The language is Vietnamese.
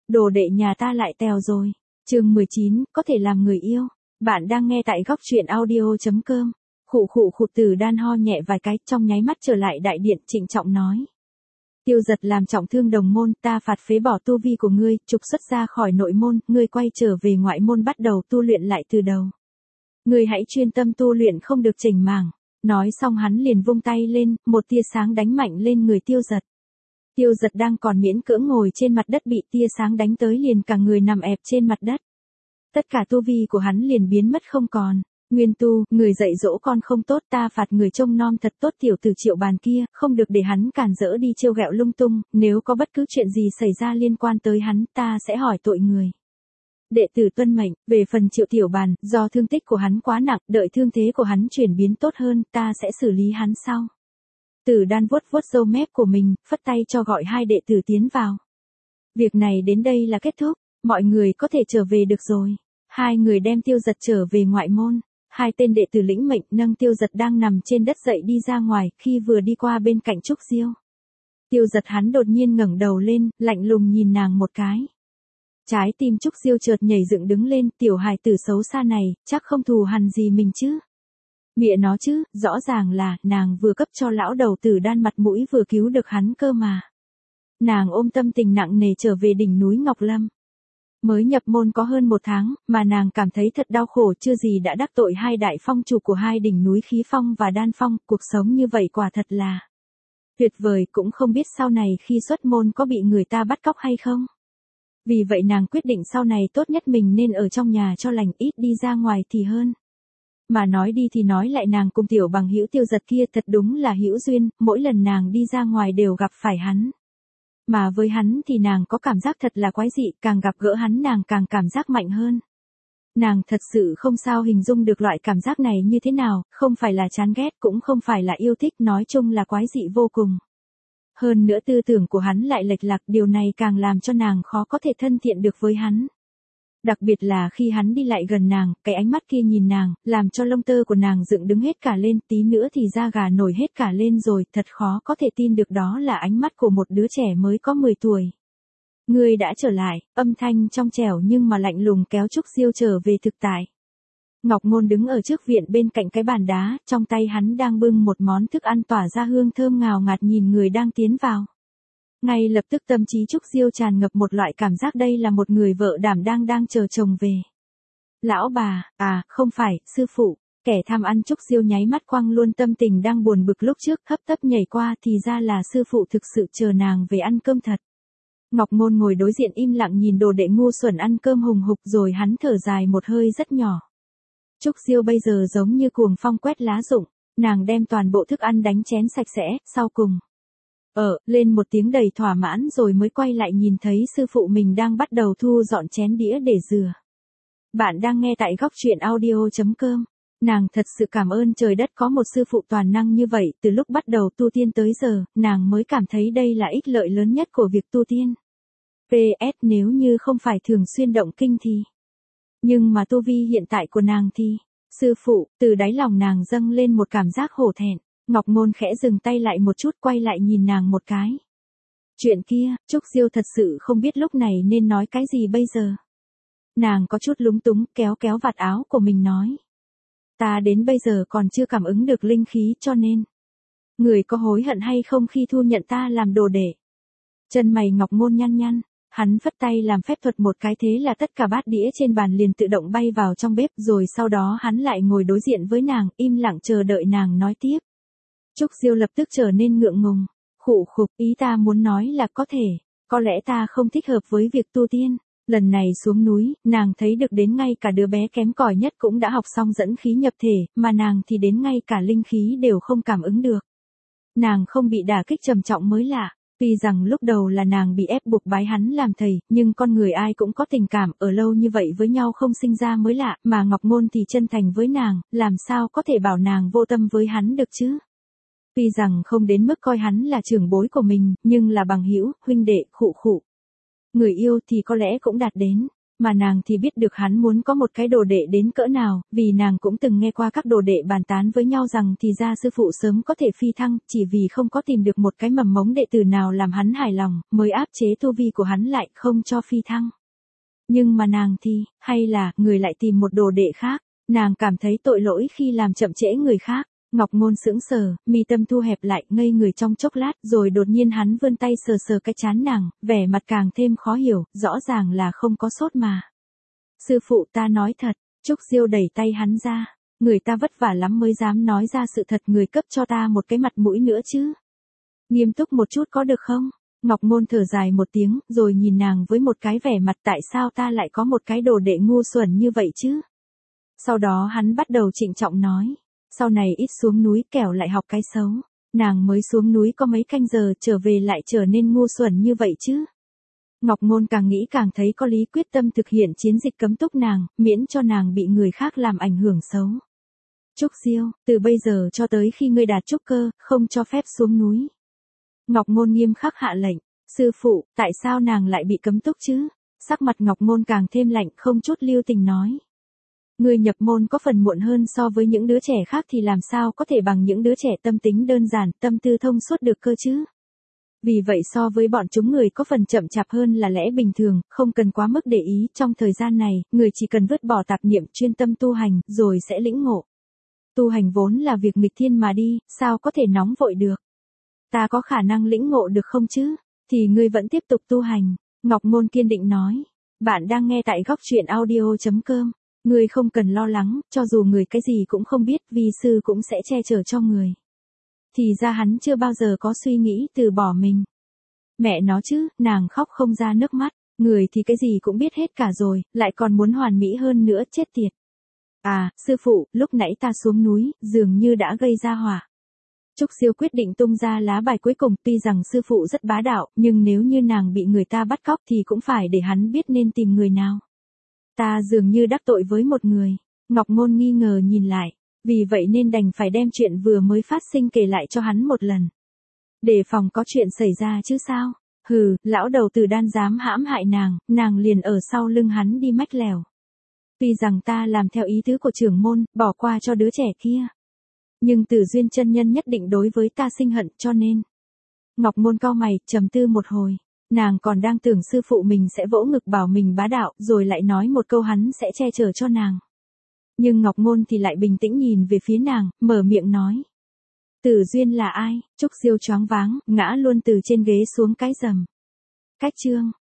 đồ đệ nhà ta lại tèo rồi. Chương 19, có thể làm người yêu. Bạn đang nghe tại góc truyện audio.com. Khụ Tử Đan ho nhẹ vài cái, trong nháy mắt trở lại đại điện, trịnh trọng nói. Tiêu Giật làm trọng thương đồng môn, ta phạt phế bỏ tu vi của ngươi, trục xuất ra khỏi nội môn, ngươi quay trở về ngoại môn bắt đầu tu luyện lại từ đầu. Ngươi hãy chuyên tâm tu luyện, không được chểnh mảng. Nói xong hắn liền vung tay lên, một tia sáng đánh mạnh lên người Tiêu Giật. Tiêu Giật đang còn miễn cưỡng ngồi trên mặt đất bị tia sáng đánh tới liền cả người nằm ẹp trên mặt đất. Tất cả tu vi của hắn liền biến mất không còn. Nguyên Tu, người dạy dỗ con không tốt, ta phạt người trông nom thật tốt tiểu tử Triệu Bàn kia, không được để hắn cản rỡ đi trêu ghẹo lung tung, nếu có bất cứ chuyện gì xảy ra liên quan tới hắn, ta sẽ hỏi tội người. Đệ tử tuân mệnh. Về phần Triệu Tiểu Bàn, do thương tích của hắn quá nặng, đợi thương thế của hắn chuyển biến tốt hơn, ta sẽ xử lý hắn sau. Tử Đan vuốt râu mép của mình, phất tay cho gọi hai đệ tử tiến vào. Việc này đến đây là kết thúc, mọi người có thể trở về được rồi. Hai người đem Tiêu Giật trở về ngoại môn. Hai tên đệ tử lĩnh mệnh nâng Tiêu Giật đang nằm trên đất dậy đi ra ngoài, khi vừa đi qua bên cạnh Trúc Diêu. Tiêu Giật hắn đột nhiên ngẩng đầu lên, lạnh lùng nhìn nàng một cái. Trái tim Trúc Diêu chợt nhảy dựng đứng lên, tiểu hài tử xấu xa này, chắc không thù hằn gì mình chứ. Mẹ nó chứ, rõ ràng là, nàng vừa cấp cho lão đầu Tử Đan mặt mũi vừa cứu được hắn cơ mà. Nàng ôm tâm tình nặng nề trở về đỉnh núi Ngọc Lâm. Mới nhập môn có hơn 1 tháng, mà nàng cảm thấy thật đau khổ, chưa gì đã đắc tội hai đại phong chủ của hai đỉnh núi Khí Phong và Đan Phong, cuộc sống như vậy quả thật là tuyệt vời, cũng không biết sau này khi xuất môn có bị người ta bắt cóc hay không. Vì vậy nàng quyết định sau này tốt nhất mình nên ở trong nhà cho lành, ít đi ra ngoài thì hơn. Mà nói đi thì nói lại, nàng cùng tiểu bằng hữu Tiêu Giật kia thật đúng là hữu duyên, mỗi lần nàng đi ra ngoài đều gặp phải hắn. Mà với hắn thì nàng có cảm giác thật là quái dị, càng gặp gỡ hắn nàng càng cảm giác mạnh hơn. Nàng thật sự không sao hình dung được loại cảm giác này như thế nào, không phải là chán ghét cũng không phải là yêu thích, nói chung là quái dị vô cùng. Hơn nữa tư tưởng của hắn lại lệch lạc, điều này càng làm cho nàng khó có thể thân thiện được với hắn. Đặc biệt là khi hắn đi lại gần nàng, cái ánh mắt kia nhìn nàng, làm cho lông tơ của nàng dựng đứng hết cả lên, tí nữa thì da gà nổi hết cả lên rồi, thật khó có thể tin được đó là ánh mắt của một đứa trẻ mới có 10 tuổi. Ngươi đã trở lại, âm thanh trong trẻo nhưng mà lạnh lùng kéo Trúc Diêu trở về thực tại. Ngọc Ngôn đứng ở trước viện bên cạnh cái bàn đá, trong tay hắn đang bưng một món thức ăn tỏa ra hương thơm ngào ngạt nhìn người đang tiến vào. Ngay lập tức tâm trí Trúc Diêu tràn ngập một loại cảm giác đây là một người vợ đảm đang chờ chồng về. Lão bà, à, không phải, sư phụ, kẻ tham ăn. Trúc Diêu nháy mắt quăng luôn tâm tình đang buồn bực lúc trước, hấp tấp nhảy qua, thì ra là sư phụ thực sự chờ nàng về ăn cơm thật. Ngọc Ngôn ngồi đối diện im lặng nhìn đồ đệ ngu xuẩn ăn cơm hùng hục, rồi hắn thở dài một hơi rất nhỏ. Trúc Diêu bây giờ giống như cuồng phong quét lá rụng, nàng đem toàn bộ thức ăn đánh chén sạch sẽ, sau cùng lên một tiếng đầy thỏa mãn rồi mới quay lại nhìn thấy sư phụ mình đang bắt đầu thu dọn chén đĩa để rửa. Bạn đang nghe tại góc truyện audio.com. Nàng thật sự cảm ơn trời đất có một sư phụ toàn năng như vậy, từ lúc bắt đầu tu tiên tới giờ, nàng mới cảm thấy đây là ích lợi lớn nhất của việc tu tiên. PS nếu như không phải thường xuyên động kinh thì. Nhưng mà tu vi hiện tại của nàng thì, sư phụ, từ đáy lòng nàng dâng lên một cảm giác hổ thẹn. Ngọc Ngôn khẽ dừng tay lại một chút, quay lại nhìn nàng một cái. Chuyện kia, Trúc Diêu thật sự không biết lúc này nên nói cái gì bây giờ. Nàng có chút lúng túng, kéo vạt áo của mình nói. Ta đến bây giờ còn chưa cảm ứng được linh khí, cho nên. Người có hối hận hay không khi thu nhận ta làm đồ đệ? Chân mày Ngọc Ngôn nhăn, hắn phất tay làm phép thuật một cái, thế là tất cả bát đĩa trên bàn liền tự động bay vào trong bếp, rồi sau đó hắn lại ngồi đối diện với nàng, im lặng chờ đợi nàng nói tiếp. Trúc Diêu lập tức trở nên ngượng ngùng. Khục, ý ta muốn nói là có lẽ ta không thích hợp với việc tu tiên. Lần này xuống núi, nàng thấy được đến ngay cả đứa bé kém cỏi nhất cũng đã học xong dẫn khí nhập thể, mà nàng thì đến ngay cả linh khí đều không cảm ứng được. Nàng không bị đả kích trầm trọng mới lạ. Tuy rằng lúc đầu là nàng bị ép buộc bái hắn làm thầy, nhưng con người ai cũng có tình cảm, ở lâu như vậy với nhau không sinh ra mới lạ, mà Ngọc Ngôn thì chân thành với nàng, làm sao có thể bảo nàng vô tâm với hắn được chứ? Tuy rằng không đến mức coi hắn là trưởng bối của mình, nhưng là bằng hữu, huynh đệ, khụ. Người yêu thì có lẽ cũng đạt đến. Mà nàng thì biết được hắn muốn có một cái đồ đệ đến cỡ nào, vì nàng cũng từng nghe qua các đồ đệ bàn tán với nhau rằng thì ra sư phụ sớm có thể phi thăng, chỉ vì không có tìm được một cái mầm mống đệ tử nào làm hắn hài lòng, mới áp chế tu vi của hắn lại không cho phi thăng. Nhưng mà nàng thì, hay là, người lại tìm một đồ đệ khác, nàng cảm thấy tội lỗi khi làm chậm trễ người khác. Ngọc Ngôn sững sờ, mi tâm thu hẹp lại, ngây người trong chốc lát, rồi đột nhiên hắn vươn tay sờ sờ cái trán nàng, vẻ mặt càng thêm khó hiểu, rõ ràng là không có sốt mà. Sư phụ ta nói thật, Trúc Diêu đẩy tay hắn ra, người ta vất vả lắm mới dám nói ra sự thật, người cấp cho ta một cái mặt mũi nữa chứ. Nghiêm túc một chút có được không? Ngọc Ngôn thở dài một tiếng, rồi nhìn nàng với một cái vẻ mặt tại sao ta lại có một cái đồ đệ ngu xuẩn như vậy chứ? Sau đó hắn bắt đầu trịnh trọng nói. Sau này ít xuống núi kẻo lại học cái xấu. Nàng mới xuống núi có mấy canh giờ trở về lại trở nên ngu xuẩn như vậy chứ. Ngọc Ngôn càng nghĩ càng thấy có lý, quyết tâm thực hiện chiến dịch cấm túc nàng, miễn cho nàng bị người khác làm ảnh hưởng xấu. Trúc Diêu, từ bây giờ cho tới khi ngươi đạt trúc cơ, không cho phép xuống núi. Ngọc Ngôn nghiêm khắc hạ lệnh. Sư phụ, tại sao nàng lại bị cấm túc chứ? Sắc mặt Ngọc Ngôn càng thêm lạnh, không chút lưu tình nói. Người nhập môn có phần muộn hơn so với những đứa trẻ khác thì làm sao có thể bằng những đứa trẻ tâm tính đơn giản, tâm tư thông suốt được cơ chứ? Vì vậy so với bọn chúng người có phần chậm chạp hơn là lẽ bình thường, không cần quá mức để ý, trong thời gian này, người chỉ cần vứt bỏ tạp niệm, chuyên tâm tu hành, rồi sẽ lĩnh ngộ. Tu hành vốn là việc nghịch thiên mà đi, sao có thể nóng vội được? Ta có khả năng lĩnh ngộ được không chứ? Thì ngươi vẫn tiếp tục tu hành, Ngọc Ngôn kiên định nói. Bạn đang nghe tại Góc Truyện Audio.com. Người không cần lo lắng, cho dù người cái gì cũng không biết, vi sư cũng sẽ che chở cho người. Thì ra hắn chưa bao giờ có suy nghĩ từ bỏ mình. Mẹ nó chứ, nàng khóc không ra nước mắt, người thì cái gì cũng biết hết cả rồi, lại còn muốn hoàn mỹ hơn nữa, chết tiệt. À, sư phụ, lúc nãy ta xuống núi, dường như đã gây ra họa. Trúc Diêu quyết định tung ra lá bài cuối cùng, tuy rằng sư phụ rất bá đạo, nhưng nếu như nàng bị người ta bắt cóc thì cũng phải để hắn biết nên tìm người nào. Ta dường như đắc tội với một người. Ngọc Ngôn nghi ngờ nhìn lại, vì vậy nên đành phải đem chuyện vừa mới phát sinh kể lại cho hắn một lần. Để phòng có chuyện xảy ra chứ sao? Hừ, lão đầu tử đan dám hãm hại nàng liền ở sau lưng hắn đi mách lèo. Tuy rằng ta làm theo ý tứ của trưởng môn, bỏ qua cho đứa trẻ kia. Nhưng Tử Duyên chân nhân nhất định đối với ta sinh hận, cho nên. Ngọc Ngôn cau mày, trầm tư một hồi. Nàng còn đang tưởng sư phụ mình sẽ vỗ ngực bảo mình bá đạo, rồi lại nói một câu hắn sẽ che chở cho nàng. Nhưng Ngọc Ngôn thì lại bình tĩnh nhìn về phía nàng, mở miệng nói. Tử Duyên là ai? Trúc Diêu choáng váng, ngã luôn từ trên ghế xuống cái rầm. Cách chương.